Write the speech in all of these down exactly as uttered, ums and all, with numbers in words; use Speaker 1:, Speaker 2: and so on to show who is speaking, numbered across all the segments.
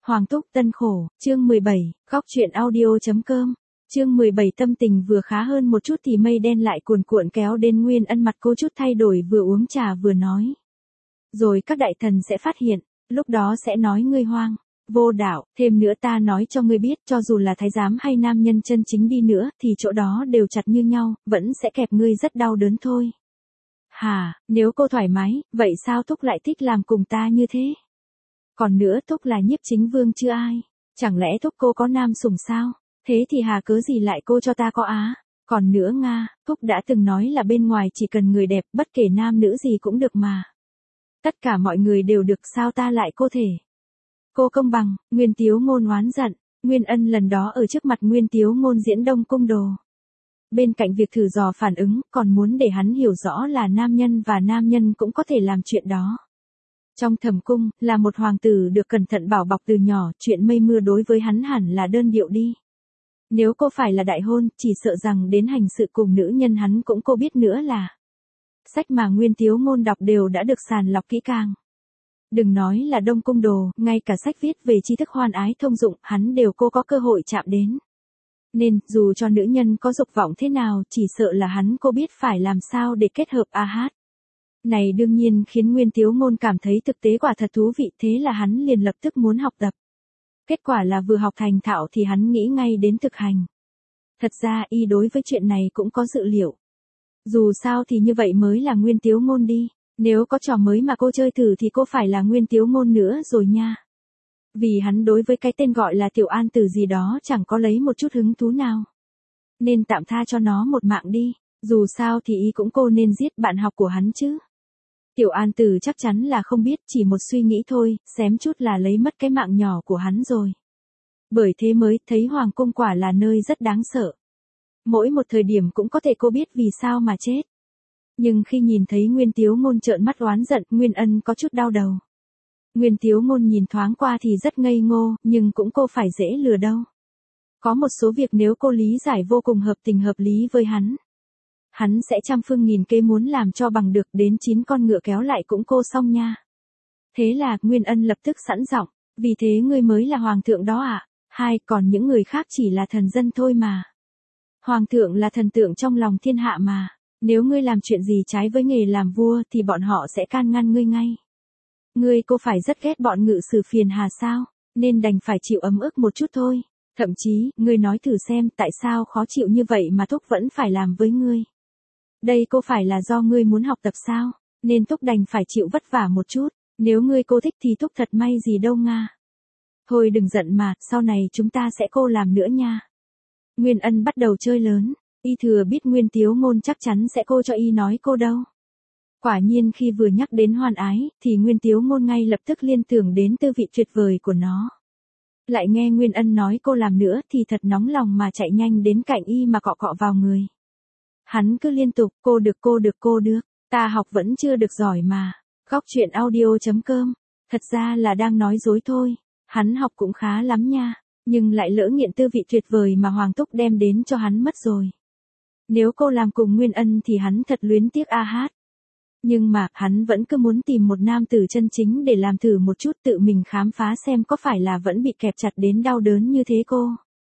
Speaker 1: Hoàng Túc Tân Khổ, chương mười bảy, góc truyện audio.com. Chương mười bảy tâm tình vừa khá hơn một chút thì mây đen lại cuồn cuộn kéo đến Nguyên Ân, mặt cô chút thay đổi, vừa uống trà vừa nói. Rồi các đại thần sẽ phát hiện, lúc đó sẽ nói ngươi hoang, vô đạo, thêm nữa ta nói cho ngươi biết, cho dù là thái giám hay nam nhân chân chính đi nữa thì chỗ đó đều chặt như nhau, vẫn sẽ kẹp ngươi rất đau đớn thôi. Hà, nếu cô thoải mái, vậy sao Thúc lại thích làm cùng ta như thế? Còn nữa Thúc là nhiếp chính vương chứ ai, chẳng lẽ Thúc cô có nam sủng sao? Thế thì hà cớ gì lại cô cho ta có á? Còn nữa Nga, Thúc đã từng nói là bên ngoài chỉ cần người đẹp, bất kể nam nữ gì cũng được mà. Tất cả mọi người đều được, sao ta lại cô thể? Cô công bằng, Nguyên Tiếu Ngôn oán giận. Nguyên Ân lần đó ở trước mặt Nguyên Tiếu Ngôn diễn Đông Cung Đồ. Bên cạnh việc thử dò phản ứng, còn muốn để hắn hiểu rõ là nam nhân và nam nhân cũng có thể làm chuyện đó. Trong thẩm cung, là một hoàng tử được cẩn thận bảo bọc từ nhỏ, chuyện mây mưa đối với hắn hẳn là đơn điệu đi. Nếu cô phải là đại hôn, chỉ sợ rằng đến hành sự cùng nữ nhân hắn cũng cô biết nữa là. Sách mà Nguyên Tiếu Ngôn đọc đều đã được sàng lọc kỹ càng. Đừng nói là Đông Cung Đồ, ngay cả sách viết về tri thức hoan ái thông dụng, hắn đều cô có cơ hội chạm đến. Nên, dù cho nữ nhân có dục vọng thế nào, chỉ sợ là hắn cô biết phải làm sao để kết hợp a hát. Này đương nhiên khiến Nguyên Tiếu Ngôn cảm thấy thực tế quả thật thú vị, thế là hắn liền lập tức muốn học tập. Kết quả là vừa học thành thạo thì hắn nghĩ ngay đến thực hành. Thật ra y đối với chuyện này cũng có dự liệu. Dù sao thì như vậy mới là Nguyên Tiếu Ngôn đi. Nếu có trò mới mà cô chơi thử thì cô phải là Nguyên Tiếu Ngôn nữa rồi nha. Vì hắn đối với cái tên gọi là Tiểu An Tử gì đó chẳng có lấy một chút hứng thú nào. Nên tạm tha cho nó một mạng đi. Dù sao thì y cũng cô nên giết bạn học của hắn chứ. Tiểu An Tử chắc chắn là không biết, chỉ một suy nghĩ thôi, xém chút là lấy mất cái mạng nhỏ của hắn rồi. Bởi thế mới thấy Hoàng Cung quả là nơi rất đáng sợ. Mỗi một thời điểm cũng có thể cô biết vì sao mà chết. Nhưng khi nhìn thấy Nguyên Tiếu Ngôn trợn mắt oán giận, Nguyên Ân có chút đau đầu. Nguyên Tiếu Ngôn nhìn thoáng qua thì rất ngây ngô, nhưng cũng cô phải dễ lừa đâu. Có một số việc nếu cô lý giải vô cùng hợp tình hợp lý với hắn, hắn sẽ trăm phương nghìn kế muốn làm cho bằng được, đến chín con ngựa kéo lại cũng cô xong nha. Thế là Nguyên Ân lập tức sẵn giọng, vì thế ngươi mới là hoàng thượng đó ạ. À? Hai, còn những người khác chỉ là thần dân thôi mà. Hoàng thượng là thần tượng trong lòng thiên hạ mà. Nếu ngươi làm chuyện gì trái với nghề làm vua thì bọn họ sẽ can ngăn ngươi ngay. Ngươi cô phải rất ghét bọn ngự sử phiền hà sao, nên đành phải chịu ấm ức một chút thôi. Thậm chí, ngươi nói thử xem tại sao khó chịu như vậy mà Thúc vẫn phải làm với ngươi. Đây cô phải là do ngươi muốn học tập sao, nên Thúc đành phải chịu vất vả một chút. Nếu ngươi cô thích thì Thúc thật may gì đâu Nga. Thôi đừng giận mà, sau này chúng ta sẽ cô làm nữa nha. Nguyên Ân bắt đầu chơi lớn. Y thừa biết Nguyên Tiếu Ngôn chắc chắn sẽ cô cho y nói cô đâu. Quả nhiên khi vừa nhắc đến hoan ái, thì Nguyên Tiếu Ngôn ngay lập tức liên tưởng đến tư vị tuyệt vời của nó. Lại nghe Nguyên Ân nói cô làm nữa thì thật nóng lòng mà chạy nhanh đến cạnh y mà cọ cọ vào người. Hắn cứ liên tục, cô được cô được cô được, ta học vẫn chưa được giỏi mà. Góc truyện audio.com, thật ra là đang nói dối thôi, hắn học cũng khá lắm nha, nhưng lại lỡ nghiện tư vị tuyệt vời mà Hoàng Túc đem đến cho hắn mất rồi. Nếu cô làm cùng Nguyên Ân thì hắn thật luyến tiếc a hát. Nhưng mà, hắn vẫn cứ muốn tìm một nam tử chân chính để làm thử một chút, tự mình khám phá xem có phải là vẫn bị kẹp chặt đến đau đớn như thế cô.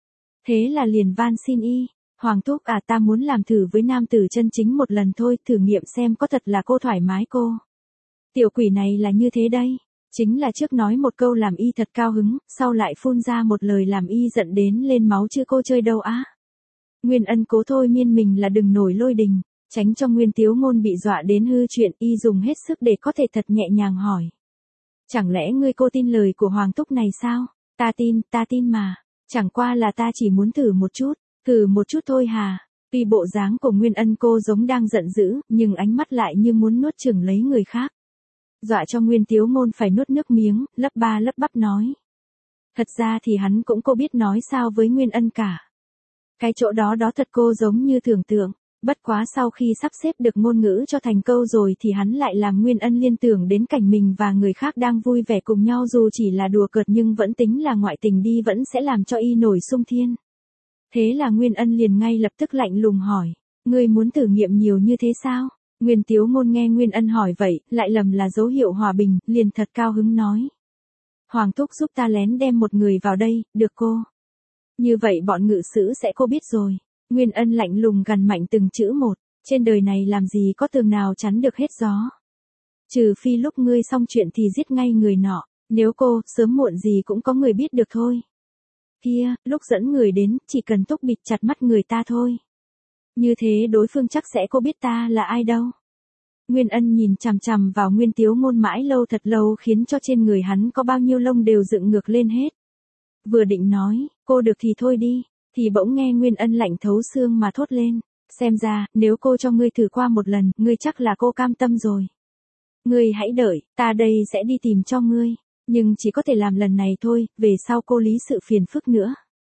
Speaker 1: Thế là liền van xin y, Hoàng Thúc à, ta muốn làm thử với nam tử chân chính một lần thôi, thử nghiệm xem có thật là cô thoải mái cô. Tiểu quỷ này là như thế đây. Chính là trước nói một câu làm y thật cao hứng, sau lại phun ra một lời làm y giận đến lên máu chứ cô chơi đâu á. Nguyên Ân cố thôi miên mình là đừng nổi lôi đình, tránh cho Nguyên Tiếu Ngôn bị dọa đến hư chuyện, y dùng hết sức để có thể thật nhẹ nhàng hỏi. Chẳng lẽ ngươi cô tin lời của Hoàng Túc này sao? Ta tin, ta tin mà. Chẳng qua là ta chỉ muốn thử một chút, thử một chút thôi hà. Tuy bộ dáng của Nguyên Ân cô giống đang giận dữ, nhưng ánh mắt lại như muốn nuốt chửng lấy người khác. Dọa cho Nguyên Tiếu Ngôn phải nuốt nước miếng, lắp ba lắp bắp nói. Thật ra thì hắn cũng cô biết nói sao với Nguyên Ân cả. Cái chỗ đó đó thật cô giống như tưởng tượng, bất quá sau khi sắp xếp được ngôn ngữ cho thành câu rồi thì hắn lại làm Nguyên Ân liên tưởng đến cảnh mình và người khác đang vui vẻ cùng nhau, dù chỉ là đùa cợt nhưng vẫn tính là ngoại tình đi, vẫn sẽ làm cho y nổi xung thiên. Thế là Nguyên Ân liền ngay lập tức lạnh lùng hỏi, ngươi muốn thử nghiệm nhiều như thế sao? Nguyên Tiếu Ngôn nghe Nguyên Ân hỏi vậy, lại lầm là dấu hiệu hòa bình, liền thật cao hứng nói. Hoàng thúc giúp ta lén đem một người vào đây, được cô? Như vậy bọn ngự sử sẽ cô biết rồi. Nguyên Ân lạnh lùng gằn mạnh từng chữ một, trên đời này làm gì có tường nào chắn được hết gió. Trừ phi lúc ngươi xong chuyện thì giết ngay người nọ, nếu cô, sớm muộn gì cũng có người biết được thôi. Kia, lúc dẫn người đến, chỉ cần túc bịt chặt mắt người ta thôi. Như thế đối phương chắc sẽ cô biết ta là ai đâu. Nguyên Ân nhìn chằm chằm vào Nguyên Tiếu Ngôn mãi lâu thật lâu khiến cho trên người hắn có bao nhiêu lông đều dựng ngược lên hết. Vừa định nói, cô được thì thôi đi, thì bỗng nghe Nguyên Ân lạnh thấu xương mà thốt lên. Xem ra, nếu cô cho ngươi thử qua một lần, ngươi chắc là cô cam tâm rồi. Ngươi hãy đợi, ta đây sẽ đi tìm cho ngươi. Nhưng chỉ có thể làm lần này thôi, về sau cô lý sự phiền phức nữa.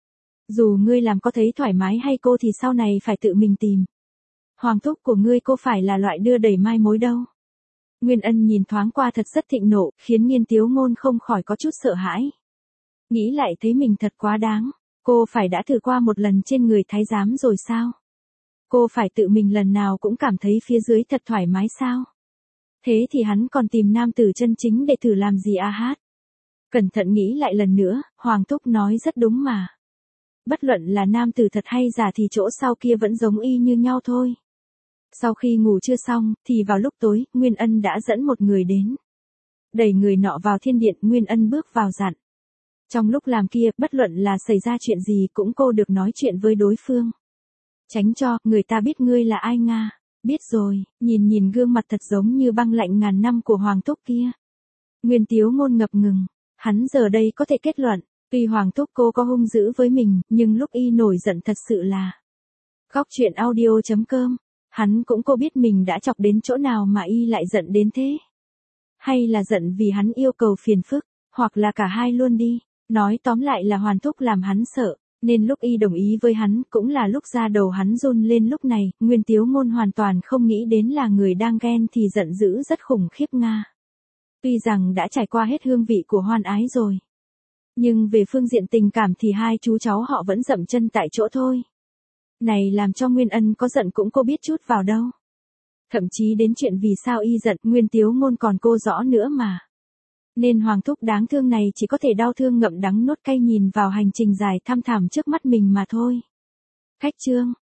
Speaker 1: Dù ngươi làm có thấy thoải mái hay cô thì sau này phải tự mình tìm. Hoàng thúc của ngươi cô phải là loại đưa đẩy mai mối đâu. Nguyên Ân nhìn thoáng qua thật rất thịnh nộ, khiến Nghiên Tiếu Ngôn không khỏi có chút sợ hãi. Nghĩ lại thấy mình thật quá đáng, cô phải đã thử qua một lần trên người thái giám rồi sao? Cô phải tự mình lần nào cũng cảm thấy phía dưới thật thoải mái sao? Thế thì hắn còn tìm nam tử chân chính để thử làm gì a hát? Cẩn thận nghĩ lại lần nữa, Hoàng thúc nói rất đúng mà. Bất luận là nam tử thật hay giả thì chỗ sau kia vẫn giống y như nhau thôi. Sau khi ngủ chưa xong, thì vào lúc tối, Nguyên Ân đã dẫn một người đến. Đẩy người nọ vào thiên điện, Nguyên Ân bước vào dặn. Trong lúc làm kia, bất luận là xảy ra chuyện gì cũng cô được nói chuyện với đối phương. Tránh cho, người ta biết ngươi là ai Nga. Biết rồi, nhìn nhìn gương mặt thật giống như băng lạnh ngàn năm của Hoàng thúc kia. Nguyên Tiếu Ngôn ngập ngừng, hắn giờ đây có thể kết luận, tuy Hoàng thúc cô có hung dữ với mình, nhưng lúc y nổi giận thật sự là. Góc truyện audio chấm com, hắn cũng cô biết mình đã chọc đến chỗ nào mà y lại giận đến thế. Hay là giận vì hắn yêu cầu phiền phức, hoặc là cả hai luôn đi, nói tóm lại là Hoàng thúc làm hắn sợ. Nên lúc y đồng ý với hắn cũng là lúc da đầu hắn run lên lúc này, Nguyên Tiếu Ngôn hoàn toàn không nghĩ đến là người đang ghen thì giận dữ rất khủng khiếp Nga. Tuy rằng đã trải qua hết hương vị của hoan ái rồi. Nhưng về phương diện tình cảm thì hai chú cháu họ vẫn dậm chân tại chỗ thôi. Này làm cho Nguyên Ân có giận cũng cô biết chút vào đâu. Thậm chí đến chuyện vì sao y giận Nguyên Tiếu Ngôn còn cô rõ nữa mà. Nên Hoàng thúc đáng thương này chỉ có thể đau thương ngậm đắng nuốt cay nhìn vào hành trình dài thăm thẳm trước mắt mình mà thôi. Khách trương